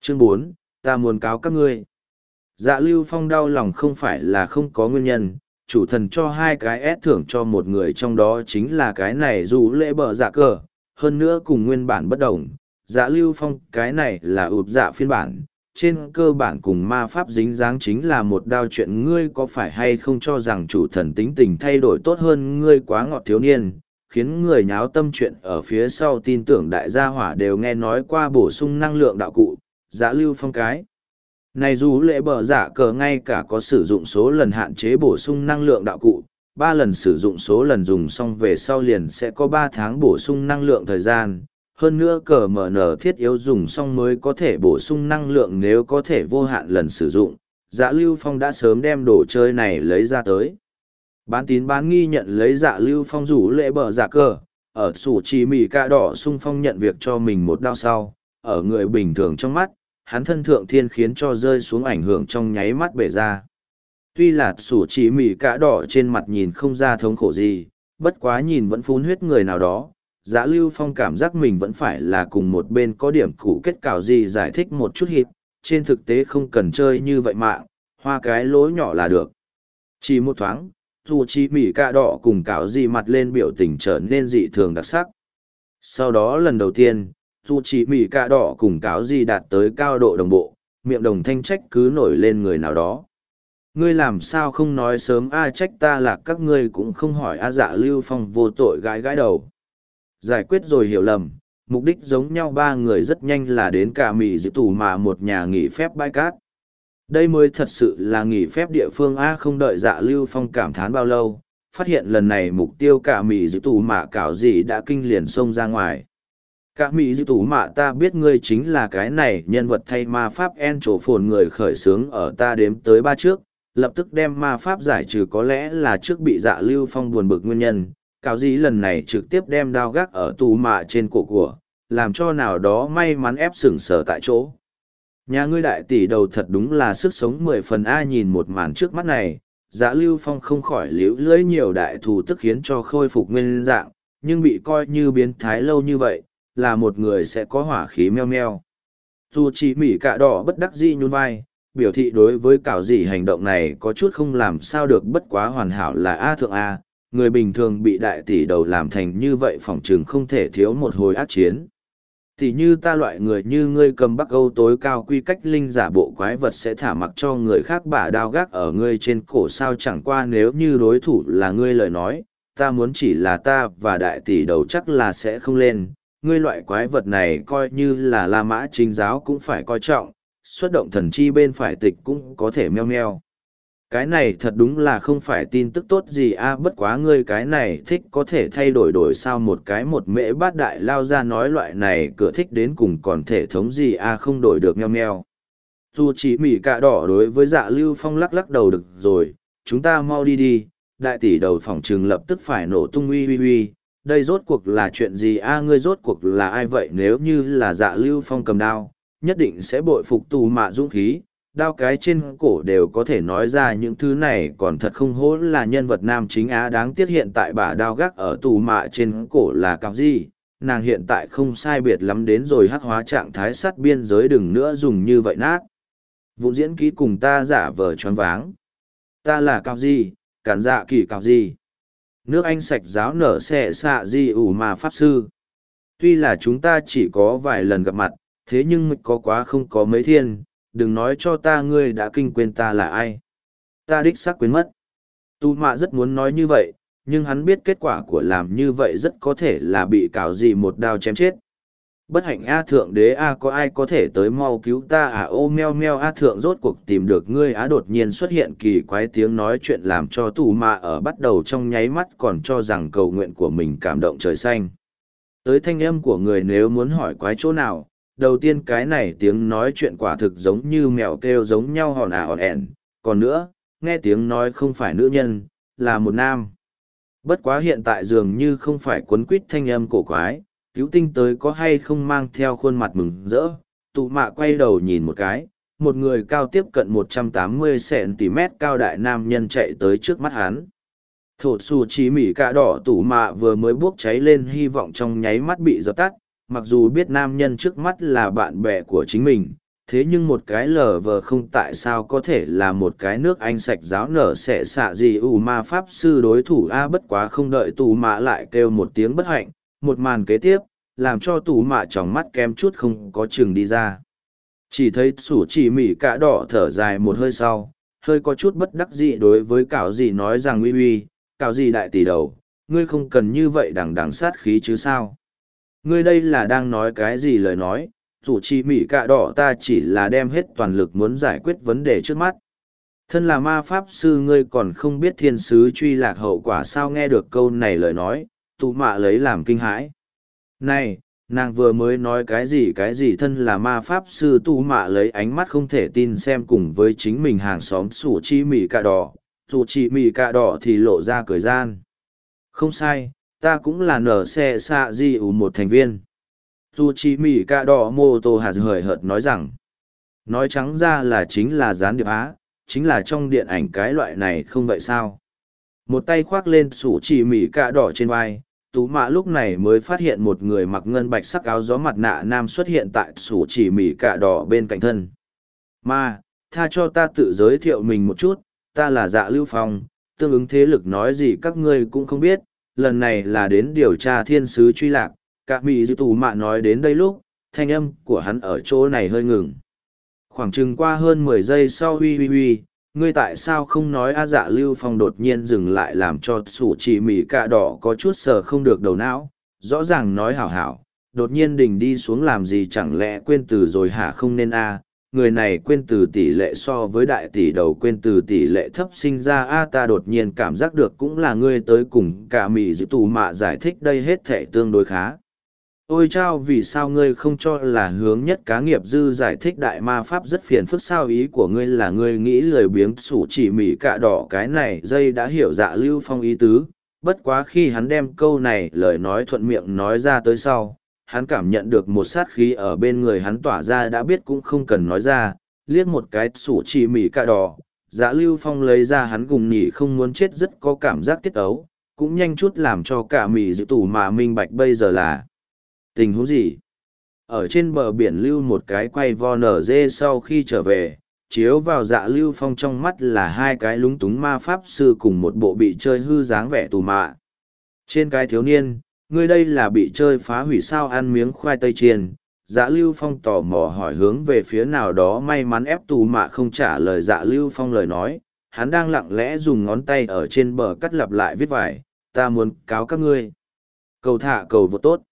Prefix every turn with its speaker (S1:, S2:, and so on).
S1: Chương 4, ta muốn cáo các ngươi. Dạ Lưu Phong đau lòng không phải là không có nguyên nhân, chủ thần cho hai cái ép thưởng cho một người trong đó chính là cái này dù lễ bờ dạ cờ, hơn nữa cùng nguyên bản bất đồng. Dạ Lưu Phong cái này là ụp dạ phiên bản, trên cơ bản cùng ma pháp dính dáng chính là một đao chuyện ngươi có phải hay không cho rằng chủ thần tính tình thay đổi tốt hơn ngươi quá ngọt thiếu niên, khiến người nháo tâm chuyện ở phía sau tin tưởng đại gia hỏa đều nghe nói qua bổ sung năng lượng đạo cụ, Dạ Lưu Phong cái. Này dù lễ bờ giả cờ ngay cả có sử dụng số lần hạn chế bổ sung năng lượng đạo cụ, 3 lần sử dụng số lần dùng xong về sau liền sẽ có 3 tháng bổ sung năng lượng thời gian. Hơn nữa cờ MN thiết yếu dùng xong mới có thể bổ sung năng lượng nếu có thể vô hạn lần sử dụng. Dạ Lưu Phong đã sớm đem đồ chơi này lấy ra tới. Bán tín bán nghi nhận lấy Dạ Lưu Phong rủ lễ bờ giả cờ, ở sủ trì mì ca đỏ sung phong nhận việc cho mình một đao sau, ở người bình thường trong mắt, hắn thân thượng thiên khiến cho rơi xuống ảnh hưởng trong nháy mắt bể ra. Tuy là sủ chỉ mỉ cả đỏ trên mặt nhìn không ra thống khổ gì, bất quá nhìn vẫn phun huyết người nào đó, Dạ Lưu Phong cảm giác mình vẫn phải là cùng một bên có điểm cũ kết cảo gì giải thích một chút hít, trên thực tế không cần chơi như vậy mạng, hoa cái lỗ nhỏ là được. Chỉ một thoáng, dù chỉ mỉ cả đỏ cùng cảo gì mặt lên biểu tình trở nên dị thường đặc sắc. Sau đó lần đầu tiên, dù chỉ mỉ cả đỏ cùng cáo gì đạt tới cao độ đồng bộ, miệng đồng thanh trách cứ nổi lên người nào đó. Ngươi làm sao không nói sớm trách ta là các ngươi cũng không hỏi Dạ Lưu Phong vô tội gãi gãi đầu. Giải quyết rồi hiểu lầm, mục đích giống nhau ba người rất nhanh là đến cả mỉ dự tủ mà một nhà nghỉ phép bãi cát. Đây mới thật sự là nghỉ phép địa phương không đợi Dạ Lưu Phong cảm thán bao lâu, phát hiện lần này mục tiêu cả mỉ dự tủ mà cảo gì đã kinh liền xông ra ngoài. Cả mỹ dư tủ mạ ta biết ngươi chính là cái này nhân vật thay ma pháp en trổ phồn người khởi xướng ở ta đếm tới 3 trước, lập tức đem ma pháp giải trừ có lẽ là trước bị Dạ Lưu Phong buồn bực nguyên nhân, cáo dĩ lần này trực tiếp đem đao gác ở tù mạ trên cổ của, làm cho nào đó may mắn ép sừng sờ tại chỗ. Nhà ngươi đại tỷ đầu thật đúng là sức sống 10 phần nhìn một màn trước mắt này, Dạ Lưu Phong không khỏi liễu lưỡi nhiều đại thù tức khiến cho khôi phục nguyên dạng, nhưng bị coi như biến thái lâu như vậy là một người sẽ có hỏa khí meo meo. Dù chỉ mỉ cả đỏ bất đắc dĩ nhún vai, biểu thị đối với cảo gì hành động này có chút không làm sao được bất quá hoàn hảo là thượng A, người bình thường bị đại tỷ đầu làm thành như vậy phỏng chừng không thể thiếu một hồi ác chiến. Thì như ta loại người như ngươi cầm Bắc Âu tối cao quy cách linh giả bộ quái vật sẽ thả mặc cho người khác bả đao gác ở ngươi trên cổ sao chẳng qua nếu như đối thủ là ngươi lời nói, ta muốn chỉ là ta và đại tỷ đầu chắc là sẽ không lên. Ngươi loại quái vật này coi như là La Mã chính giáo cũng phải coi trọng, xuất động thần chi bên phải tịch cũng có thể meo meo. Cái này thật đúng là không phải tin tức tốt gì bất quá ngươi cái này thích có thể thay đổi sao một cái một mễ bát đại lao ra nói loại này cửa thích đến cùng còn thể thống gì không đổi được meo meo. Dù chỉ mỉ cả đỏ đối với Dạ Lưu Phong lắc lắc đầu được rồi, chúng ta mau đi đi, đại tỷ đầu phỏng trừng lập tức phải nổ tung uy uy uy. Đây rốt cuộc là chuyện gì ngươi rốt cuộc là ai vậy nếu như là Dạ Lưu Phong cầm đao, nhất định sẽ bội phục tù mạ dũng khí, đao cái trên cổ đều có thể nói ra những thứ này còn thật không hổ là nhân vật nam chính đáng tiếc hiện tại bả đao gác ở tù mạ trên cổ là cặp gì, nàng hiện tại không sai biệt lắm đến rồi hắc hóa trạng thái sát biên giới đừng nữa dùng như vậy nát. Vụ diễn ký cùng ta giả vờ choáng váng. Ta là cặp gì, cản dạ kỳ cặp gì. Nước Anh sạch giáo nở xẻ xạ di ủ mà pháp sư. Tuy là chúng ta chỉ có vài lần gặp mặt, thế nhưng có quá không có mấy thiên, đừng nói cho ta ngươi đã kinh quên ta là ai. Ta đích xác quên mất. Tu mạ rất muốn nói như vậy, nhưng hắn biết kết quả của làm như vậy rất có thể là bị cào gì một đao chém chết. Bất hạnh thượng đế có ai có thể tới mau cứu ta ô meo meo thượng rốt cuộc tìm được ngươi đột nhiên xuất hiện kỳ quái tiếng nói chuyện làm cho tù mạ ở bắt đầu trong nháy mắt còn cho rằng cầu nguyện của mình cảm động trời xanh. Tới thanh âm của người nếu muốn hỏi quái chỗ nào, đầu tiên cái này tiếng nói chuyện quả thực giống như mèo kêu giống nhau hòn hòn ẻn, còn nữa, nghe tiếng nói không phải nữ nhân, là một nam. Bất quá hiện tại dường như không phải quấn quýt thanh âm cổ quái, cứu tinh tới có hay không mang theo khuôn mặt mừng rỡ, tụ mạ quay đầu nhìn một cái, một người cao tiếp cận 180 cm cao đại nam nhân chạy tới trước mắt hắn. Thổ xù chí mỉ cả đỏ tủ mạ vừa mới bốc cháy lên hy vọng trong nháy mắt bị dập tắt, mặc dù biết nam nhân trước mắt là bạn bè của chính mình, thế nhưng một cái lờ vờ không tại sao có thể là một cái nước Anh sạch giáo nở sẽ xạ gì ma pháp sư đối thủ a. Bất quá không đợi tù mạ lại kêu một tiếng bất hạnh, một màn kế tiếp, làm cho tù mạ tròng mắt kém chút không có chừng đi ra. Chỉ thấy sủ chỉ mỉ cả đỏ thở dài một hơi sau, hơi có chút bất đắc dĩ đối với cảo gì nói rằng uy uy, cảo gì đại tỷ đầu, ngươi không cần như vậy đằng đằng sát khí chứ sao. Ngươi đây là đang nói cái gì lời nói, sủ chỉ mỉ cả đỏ ta chỉ là đem hết toàn lực muốn giải quyết vấn đề trước mắt. Thân là ma pháp sư ngươi còn không biết thiên sứ truy lạc hậu quả sao. Nghe được câu này lời nói, tù mạ lấy làm kinh hãi. Này, nàng vừa mới nói cái gì thân là ma pháp sư. Tu mạ lấy ánh mắt không thể tin xem cùng với chính mình hàng xóm sủ chi mì cà đỏ. Sủ chi mì cà đỏ thì lộ ra cười gian. Không sai, ta cũng là nở xe xạ di ủ một thành viên. Sủ chi mì cà đỏ mô tô hạt hời hợt nói rằng, nói trắng ra là chính là gián điệp á, chính là trong điện ảnh cái loại này không vậy sao. Một tay khoác lên sủ chi mì cà đỏ trên vai. Tú mạ lúc này mới phát hiện một người mặc ngân bạch sắc áo gió mặt nạ nam xuất hiện tại sủ chỉ mỉ cạ đỏ bên cạnh thân. Mà, tha cho ta tự giới thiệu mình một chút, ta là Dạ Lưu Phong, tương ứng thế lực nói gì các ngươi cũng không biết, lần này là đến điều tra thiên sứ truy lạc. Cả mỉ dư Tú mạ nói đến đây lúc, thanh âm của hắn ở chỗ này hơi ngừng. Khoảng chừng qua hơn 10 giây sau huy, ngươi tại sao không nói a. Dạ Lưu Phong đột nhiên dừng lại làm cho sủ chỉ mỉ cạ đỏ có chút sờ không được đầu não, rõ ràng nói hảo hảo, đột nhiên đình đi xuống làm gì chẳng lẽ quên từ rồi hả. Không nên a, người này quên từ tỷ lệ so với đại tỷ đầu quên từ tỷ lệ thấp sinh ra a. Ta đột nhiên cảm giác được cũng là ngươi tới cùng cả mỉ dịu tù mạ giải thích đây hết thể tương đối khá. Ôi chao, vì sao ngươi không cho là hướng nhất cá nghiệp dư giải thích đại ma pháp rất phiền phức sao. Ý của ngươi là ngươi nghĩ lười biếng sủ chỉ mỉ cạ đỏ cái này dây đã hiểu Dạ Lưu Phong ý tứ. Bất quá khi hắn đem câu này lời nói thuận miệng nói ra tới sau, hắn cảm nhận được một sát khí ở bên người hắn tỏa ra, đã biết cũng không cần nói ra, liếc một cái sủ chỉ mỉ cạ đỏ. Dạ Lưu Phong lấy ra hắn gùng nhỉ không muốn chết rất có cảm giác tiết ấu, cũng nhanh chút làm cho cả mỉ dự tủ mà minh bạch bây giờ là tình huống gì. Ở trên bờ biển lưu một cái quay vo nở dê sau khi trở về, chiếu vào Dạ Lưu Phong trong mắt là hai cái lúng túng ma pháp sư cùng một bộ bị chơi hư dáng vẻ tù mạ. Trên cái thiếu niên, ngươi đây là bị chơi phá hủy sao. Ăn miếng khoai tây chiên. Dạ Lưu Phong tò mò hỏi hướng về phía nào đó, may mắn ép tù mạ không trả lời Dạ Lưu Phong lời nói, hắn đang lặng lẽ dùng ngón tay ở trên bờ cắt lặp lại viết vải, ta muốn cáo các ngươi. Cầu thả cầu vô tốt.